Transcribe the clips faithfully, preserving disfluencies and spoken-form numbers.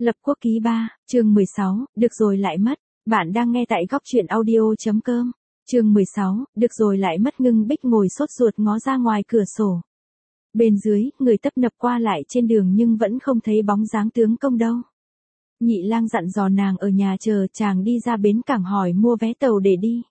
Lập quốc ký ba, chương mười sáu, được rồi lại mất. Bạn đang nghe tại góc truyện audio.com. Chương mười sáu, được rồi lại mất. Ngưng Bích ngồi sốt ruột ngó ra ngoài cửa sổ. Bên dưới, người tấp nập qua lại trên đường nhưng vẫn không thấy bóng dáng tướng công đâu. Nhị lang dặn dò nàng ở nhà chờ chàng đi ra bến cảng hỏi mua vé tàu để đi.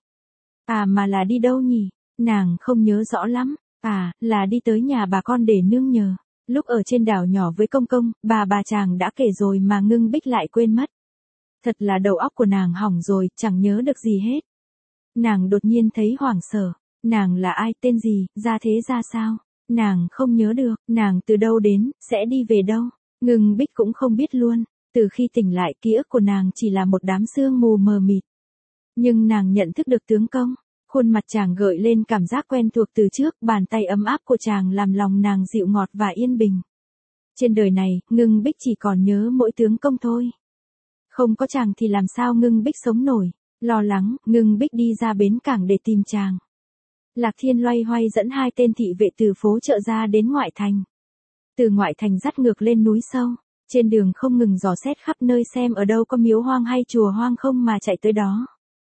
À mà là đi đâu nhỉ? Nàng không nhớ rõ lắm. À, là đi tới nhà bà con để nương nhờ. Lúc ở trên đảo nhỏ với công công, bà bà chàng đã kể rồi mà Ngưng Bích lại quên mất. Thật là đầu óc của nàng hỏng rồi, chẳng nhớ được gì hết. Nàng đột nhiên thấy hoảng sợ. Nàng là ai, tên gì, ra thế ra sao? Nàng không nhớ được, nàng từ đâu đến, sẽ đi về đâu? Ngưng Bích cũng không biết luôn. Từ khi tỉnh lại ký ức của nàng chỉ là một đám sương mù mờ mịt. Nhưng nàng nhận thức được tướng công. Khuôn mặt chàng gợi lên cảm giác quen thuộc từ trước, bàn tay ấm áp của chàng làm lòng nàng dịu ngọt và yên bình. Trên đời này, Ngưng Bích chỉ còn nhớ mỗi tướng công thôi. Không có chàng thì làm sao Ngưng Bích sống nổi. Lo lắng, Ngưng Bích đi ra bến cảng để tìm chàng. Lạc Thiên loay hoay dẫn hai tên thị vệ từ phố chợ ra đến ngoại thành. Từ ngoại thành dắt ngược lên núi sâu. Trên đường không ngừng dò xét khắp nơi xem ở đâu có miếu hoang hay chùa hoang không mà chạy tới đó.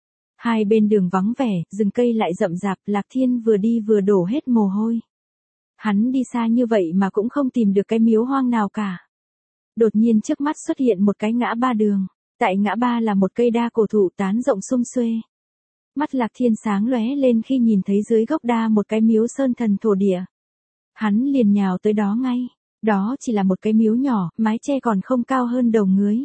Hai bên đường vắng vẻ, rừng cây lại rậm rạp, Lạc Thiên vừa đi vừa đổ hết mồ hôi. Hắn đi xa như vậy mà cũng không tìm được cái miếu hoang nào cả. Đột nhiên trước mắt xuất hiện một cái ngã ba đường. Tại ngã ba là một cây đa cổ thụ tán rộng sum xuê. Mắt Lạc Thiên sáng lóe lên khi nhìn thấy dưới gốc đa một cái miếu sơn thần thổ địa. Hắn liền nhào tới đó ngay. Đó chỉ là một cái miếu nhỏ, mái che còn không cao hơn đầu ngưới.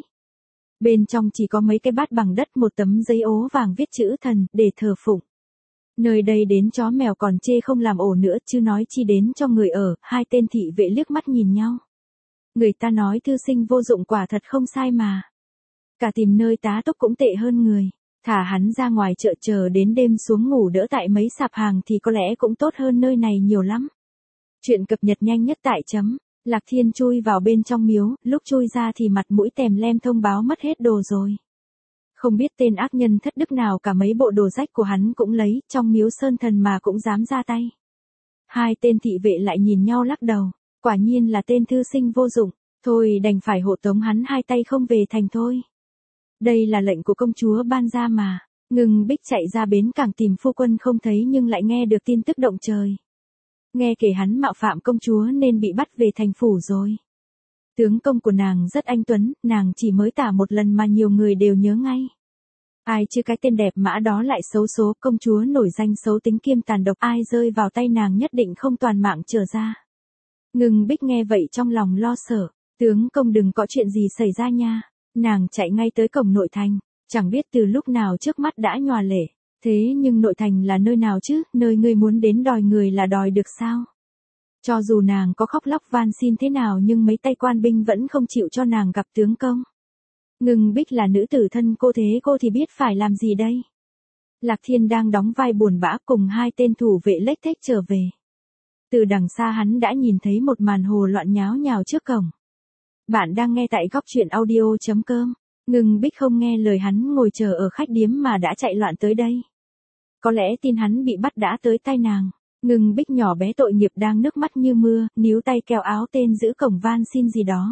Bên trong chỉ có mấy cái bát bằng đất, một tấm giấy ố vàng viết chữ thần, để thờ phụng. Nơi đây đến chó mèo còn chê không làm ổ nữa, chứ nói chi đến cho người ở. Hai tên thị vệ liếc mắt nhìn nhau. Người ta nói thư sinh vô dụng quả thật không sai mà. Cả tìm nơi tá túc cũng tệ hơn người. Thả hắn ra ngoài chợ chờ đến đêm xuống ngủ đỡ tại mấy sạp hàng thì có lẽ cũng tốt hơn nơi này nhiều lắm. Chuyện cập nhật nhanh nhất tại chấm. Lạc Thiên chui vào bên trong miếu, lúc chui ra thì mặt mũi tèm lem thông báo mất hết đồ rồi. Không biết tên ác nhân thất đức nào cả mấy bộ đồ rách của hắn cũng lấy, trong miếu sơn thần mà cũng dám ra tay. Hai tên thị vệ lại nhìn nhau lắc đầu, quả nhiên là tên thư sinh vô dụng, thôi đành phải hộ tống hắn hai tay không về thành thôi. Đây là lệnh của công chúa ban ra mà. Ngưng Bích chạy ra bến cảng tìm phu quân không thấy nhưng lại nghe được tin tức động trời. Nghe kể hắn mạo phạm công chúa nên bị bắt về thành phủ rồi. Tướng công của nàng rất anh tuấn, nàng chỉ mới tả một lần mà nhiều người đều nhớ ngay. Ai chứ cái tên đẹp mã đó lại xấu số, công chúa nổi danh xấu tính kiêm tàn độc, ai rơi vào tay nàng nhất định không toàn mạng trở ra. Ngưng Bích nghe vậy trong lòng lo sợ, tướng công đừng có chuyện gì xảy ra nha. Nàng chạy ngay tới cổng nội thành, chẳng biết từ lúc nào trước mắt đã nhòa lệ. Thế nhưng nội thành là nơi nào chứ, nơi ngươi muốn đến đòi người là đòi được sao? Cho dù nàng có khóc lóc van xin thế nào nhưng mấy tay quan binh vẫn không chịu cho nàng gặp tướng công. Ngưng Bích là nữ tử thân cô thế cô thì biết phải làm gì đây? Lạc Thiên đang đóng vai buồn bã cùng hai tên thủ vệ lếch thếch trở về. Từ đằng xa hắn đã nhìn thấy một màn hồ loạn nháo nhào trước cổng. Bạn đang nghe tại góc truyện audio.com. Ngưng Bích không nghe lời hắn ngồi chờ ở khách điếm mà đã chạy loạn tới đây. Có lẽ tin hắn bị bắt đã tới tay nàng. Ngưng Bích nhỏ bé tội nghiệp đang nước mắt như mưa, níu tay kéo áo tên giữ cổng van xin gì đó.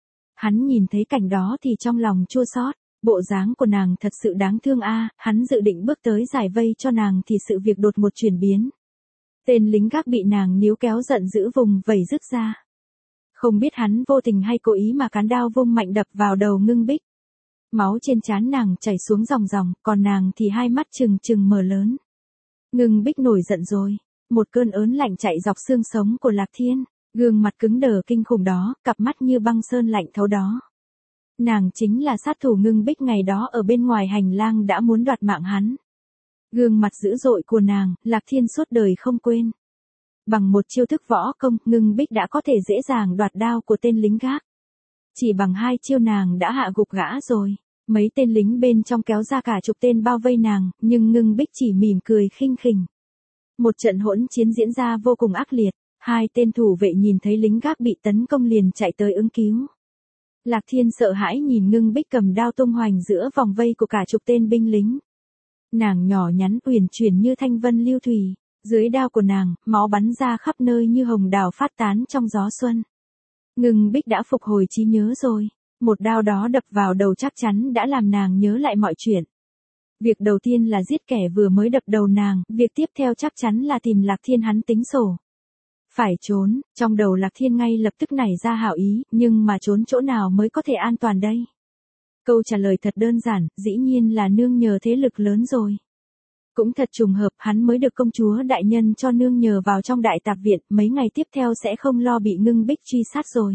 Hắn nhìn thấy cảnh đó thì trong lòng chua xót, bộ dáng của nàng thật sự đáng thương a. Hắn dự định bước tới giải vây cho nàng thì sự việc đột ngột chuyển biến. Tên lính gác bị nàng níu kéo giận dữ vùng vẩy rứt ra. Không biết hắn vô tình hay cố ý mà cán đao vung mạnh đập vào đầu Ngưng Bích. Máu trên trán nàng chảy xuống ròng ròng, còn nàng thì hai mắt trừng trừng mở lớn. Ngưng Bích nổi giận rồi, một cơn ớn lạnh chạy dọc xương sống của Lạc Thiên, gương mặt cứng đờ kinh khủng đó, cặp mắt như băng sơn lạnh thấu đó. Nàng chính là sát thủ Ngưng Bích ngày đó ở bên ngoài hành lang đã muốn đoạt mạng hắn. Gương mặt dữ dội của nàng, Lạc Thiên suốt đời không quên. Bằng một chiêu thức võ công, Ngưng Bích đã có thể dễ dàng đoạt đao của tên lính gác. Chỉ bằng hai chiêu nàng đã hạ gục gã rồi. Mấy tên lính bên trong kéo ra cả chục tên bao vây nàng, nhưng Ngưng Bích chỉ mỉm cười khinh khỉnh. Một trận hỗn chiến diễn ra vô cùng ác liệt, hai tên thủ vệ nhìn thấy lính gác bị tấn công liền chạy tới ứng cứu. Lạc Thiên sợ hãi nhìn Ngưng Bích cầm đao tung hoành giữa vòng vây của cả chục tên binh lính. Nàng nhỏ nhắn uyển chuyển như thanh vân lưu thủy, dưới đao của nàng, máu bắn ra khắp nơi như hồng đào phát tán trong gió xuân. Ngưng Bích đã phục hồi trí nhớ rồi. Một đao đó đập vào đầu chắc chắn đã làm nàng nhớ lại mọi chuyện. Việc đầu tiên là giết kẻ vừa mới đập đầu nàng, việc tiếp theo chắc chắn là tìm Lạc Thiên hắn tính sổ. Phải trốn, trong đầu Lạc Thiên ngay lập tức nảy ra hảo ý, nhưng mà trốn chỗ nào mới có thể an toàn đây? Câu trả lời thật đơn giản, dĩ nhiên là nương nhờ thế lực lớn rồi. Cũng thật trùng hợp, hắn mới được công chúa đại nhân cho nương nhờ vào trong đại tạp viện, mấy ngày tiếp theo sẽ không lo bị Ngưng Bích truy sát rồi.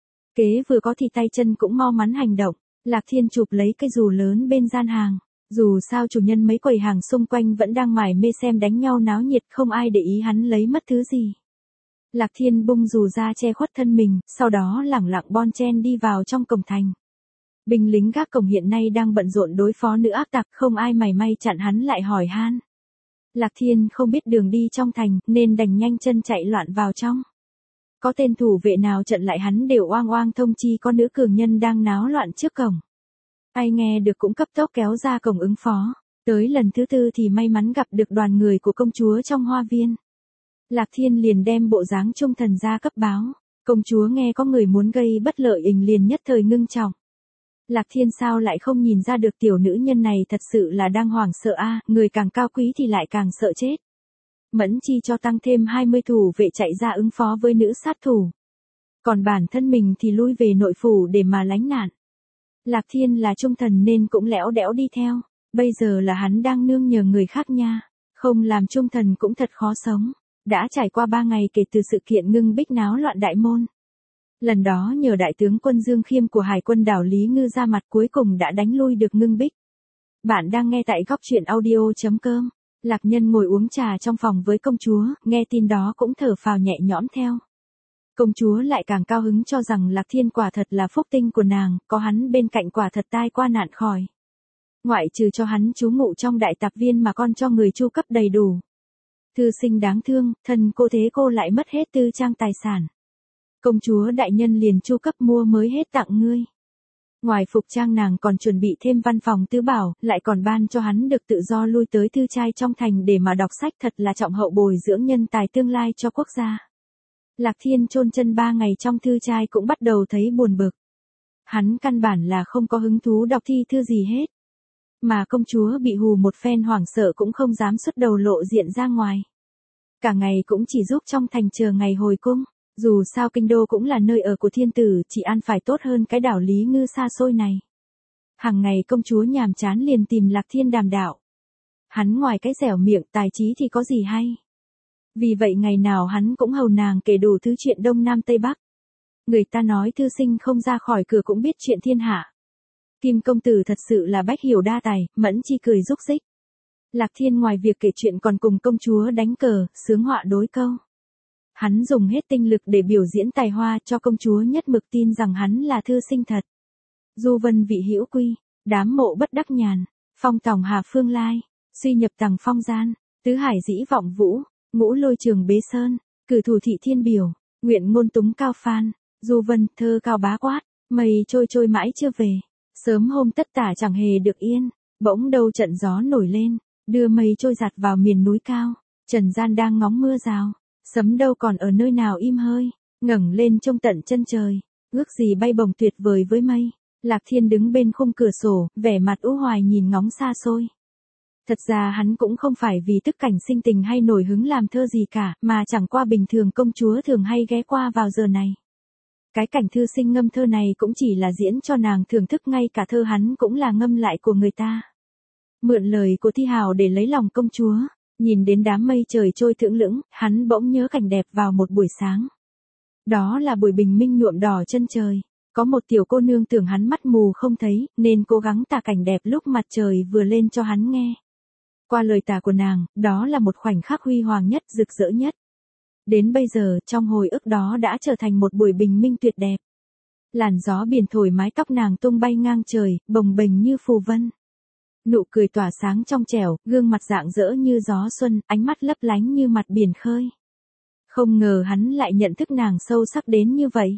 Kế vừa có thì tay chân cũng mau mắn hành động, Lạc Thiên chụp lấy cái dù lớn bên gian hàng. Dù sao chủ nhân mấy quầy hàng xung quanh vẫn đang mải mê xem đánh nhau náo nhiệt, không ai để ý hắn lấy mất thứ gì. Lạc Thiên bung dù ra che khuất thân mình, sau đó lẳng lặng bon chen đi vào trong cổng thành. Binh lính gác cổng hiện nay đang bận rộn đối phó nữ ác tặc, không ai mảy may chặn hắn lại hỏi han. Lạc Thiên không biết đường đi trong thành, nên đành nhanh chân chạy loạn vào trong. Có tên thủ vệ nào chặn lại hắn đều oang oang thông chi có nữ cường nhân đang náo loạn trước cổng. Ai nghe được cũng cấp tốc kéo ra cổng ứng phó. Tới lần thứ tư thì may mắn gặp được đoàn người của công chúa trong hoa viên. Lạc Thiên liền đem bộ dáng trung thần ra cấp báo. Công chúa nghe có người muốn gây bất lợi ình liền nhất thời ngưng trọng. Lạc Thiên sao lại không nhìn ra được tiểu nữ nhân này thật sự là đang hoảng sợ a, à, người càng cao quý thì lại càng sợ chết. Mẫn chi cho tăng thêm hai mươi thủ vệ chạy ra ứng phó với nữ sát thủ. Còn bản thân mình thì lui về nội phủ để mà lánh nạn. Lạc Thiên là trung thần nên cũng lẽo đẽo đi theo, bây giờ là hắn đang nương nhờ người khác nha, không làm trung thần cũng thật khó sống. Đã trải qua ba ngày kể từ sự kiện Ngưng Bích náo loạn đại môn. Lần đó nhờ đại tướng quân Dương Khiêm của Hải quân đảo Lý Ngư ra mặt cuối cùng đã đánh lui được Ngưng Bích. Bạn đang nghe tại góc truyện audio chấm com. Lạc Nhân ngồi uống trà trong phòng với công chúa, nghe tin đó cũng thở phào nhẹ nhõm theo. Công chúa lại càng cao hứng cho rằng Lạc Thiên quả thật là phúc tinh của nàng, có hắn bên cạnh quả thật tai qua nạn khỏi. Ngoại trừ cho hắn trú ngụ trong đại tạp viên mà con cho người chu cấp đầy đủ. Thư sinh đáng thương, thân cô thế cô lại mất hết tư trang tài sản. Công chúa đại nhân liền chu cấp mua mới hết tặng ngươi. Ngoài phục trang nàng còn chuẩn bị thêm văn phòng tứ bảo, lại còn ban cho hắn được tự do lui tới thư trai trong thành để mà đọc sách, thật là trọng hậu bồi dưỡng nhân tài tương lai cho quốc gia. Lạc Thiên chôn chân ba ngày trong thư trai cũng bắt đầu thấy buồn bực. Hắn căn bản là không có hứng thú đọc thi thư gì hết. Mà công chúa bị hù một phen hoảng sợ cũng không dám xuất đầu lộ diện ra ngoài. Cả ngày cũng chỉ giúp trong thành chờ ngày hồi cung. Dù sao kinh đô cũng là nơi ở của thiên tử, chỉ ăn phải tốt hơn cái đảo Lý Ngư xa xôi này. Hàng ngày công chúa nhàm chán liền tìm Lạc Thiên đàm đạo. Hắn ngoài cái dẻo miệng tài trí thì có gì hay. Vì vậy ngày nào hắn cũng hầu nàng kể đủ thứ chuyện Đông Nam Tây Bắc. Người ta nói thư sinh không ra khỏi cửa cũng biết chuyện thiên hạ. Kim công tử thật sự là bách hiểu đa tài, Mẫn chi cười rúc rích. Lạc Thiên ngoài việc kể chuyện còn cùng công chúa đánh cờ, sướng họa đối câu. Hắn dùng hết tinh lực để biểu diễn tài hoa cho công chúa nhất mực tin rằng hắn là thư sinh thật. Du vân vị hữu quy, đám mộ bất đắc nhàn, phong tòng hà phương lai, suy nhập tầng phong gian, tứ hải dĩ vọng vũ, ngũ lôi trường bế sơn, cử thủ thị thiên biểu, nguyện ngôn túng cao phan, du vân thơ cao bá quát, mây trôi trôi mãi chưa về, sớm hôm tất tả chẳng hề được yên, bỗng đâu trận gió nổi lên, đưa mây trôi giạt vào miền núi cao, trần gian đang ngóng mưa rào. Sấm đâu còn ở nơi nào im hơi, ngẩng lên trông tận chân trời, ước gì bay bồng tuyệt vời với mây. Lạc Thiên đứng bên khung cửa sổ, vẻ mặt u hoài nhìn ngóng xa xôi. Thật ra hắn cũng không phải vì tức cảnh sinh tình hay nổi hứng làm thơ gì cả, mà chẳng qua bình thường công chúa thường hay ghé qua vào giờ này. Cái cảnh thư sinh ngâm thơ này cũng chỉ là diễn cho nàng thưởng thức, ngay cả thơ hắn cũng là ngâm lại của người ta. Mượn lời của thi hào để lấy lòng công chúa. Nhìn đến đám mây trời trôi thưỡng lững, hắn bỗng nhớ cảnh đẹp vào một buổi sáng. Đó là buổi bình minh nhuộm đỏ chân trời. Có một tiểu cô nương tưởng hắn mắt mù không thấy, nên cố gắng tả cảnh đẹp lúc mặt trời vừa lên cho hắn nghe. Qua lời tả của nàng, đó là một khoảnh khắc huy hoàng nhất, rực rỡ nhất. Đến bây giờ, trong hồi ức đó đã trở thành một buổi bình minh tuyệt đẹp. Làn gió biển thổi mái tóc nàng tung bay ngang trời, bồng bềnh như phù vân. Nụ cười tỏa sáng trong trẻo, gương mặt rạng rỡ như gió xuân, ánh mắt lấp lánh như mặt biển khơi. Không ngờ hắn lại nhận thức nàng sâu sắc đến như vậy.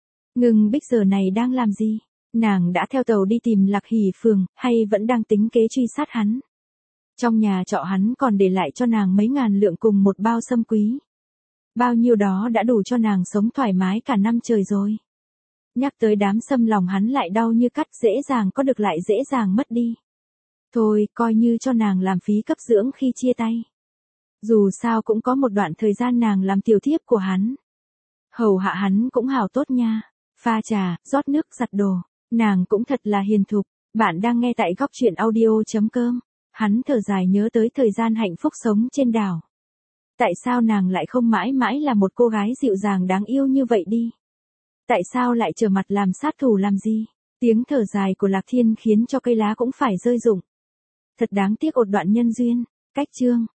Ngưng Bích giờ này đang làm gì? Nàng đã theo tàu đi tìm Lạc Hỷ Phường, hay vẫn đang tính kế truy sát hắn? Trong nhà trọ hắn còn để lại cho nàng mấy ngàn lượng cùng một bao sâm quý. Bao nhiêu đó đã đủ cho nàng sống thoải mái cả năm trời rồi. Nhắc tới đám xâm lòng hắn lại đau như cắt, dễ dàng có được lại dễ dàng mất đi. Thôi, coi như cho nàng làm phí cấp dưỡng khi chia tay. Dù sao cũng có một đoạn thời gian nàng làm tiểu thiếp của hắn. Hầu hạ hắn cũng hảo tốt nha. Pha trà, rót nước, giặt đồ. Nàng cũng thật là hiền thục. Bạn đang nghe tại góc truyện audio.com. Hắn thở dài nhớ tới thời gian hạnh phúc sống trên đảo. Tại sao nàng lại không mãi mãi là một cô gái dịu dàng đáng yêu như vậy đi? Tại sao lại trở mặt làm sát thủ làm gì? Tiếng thở dài của Lạc Thiên khiến cho cây lá cũng phải rơi rụng. Thật đáng tiếc một đoạn nhân duyên. Cách chương.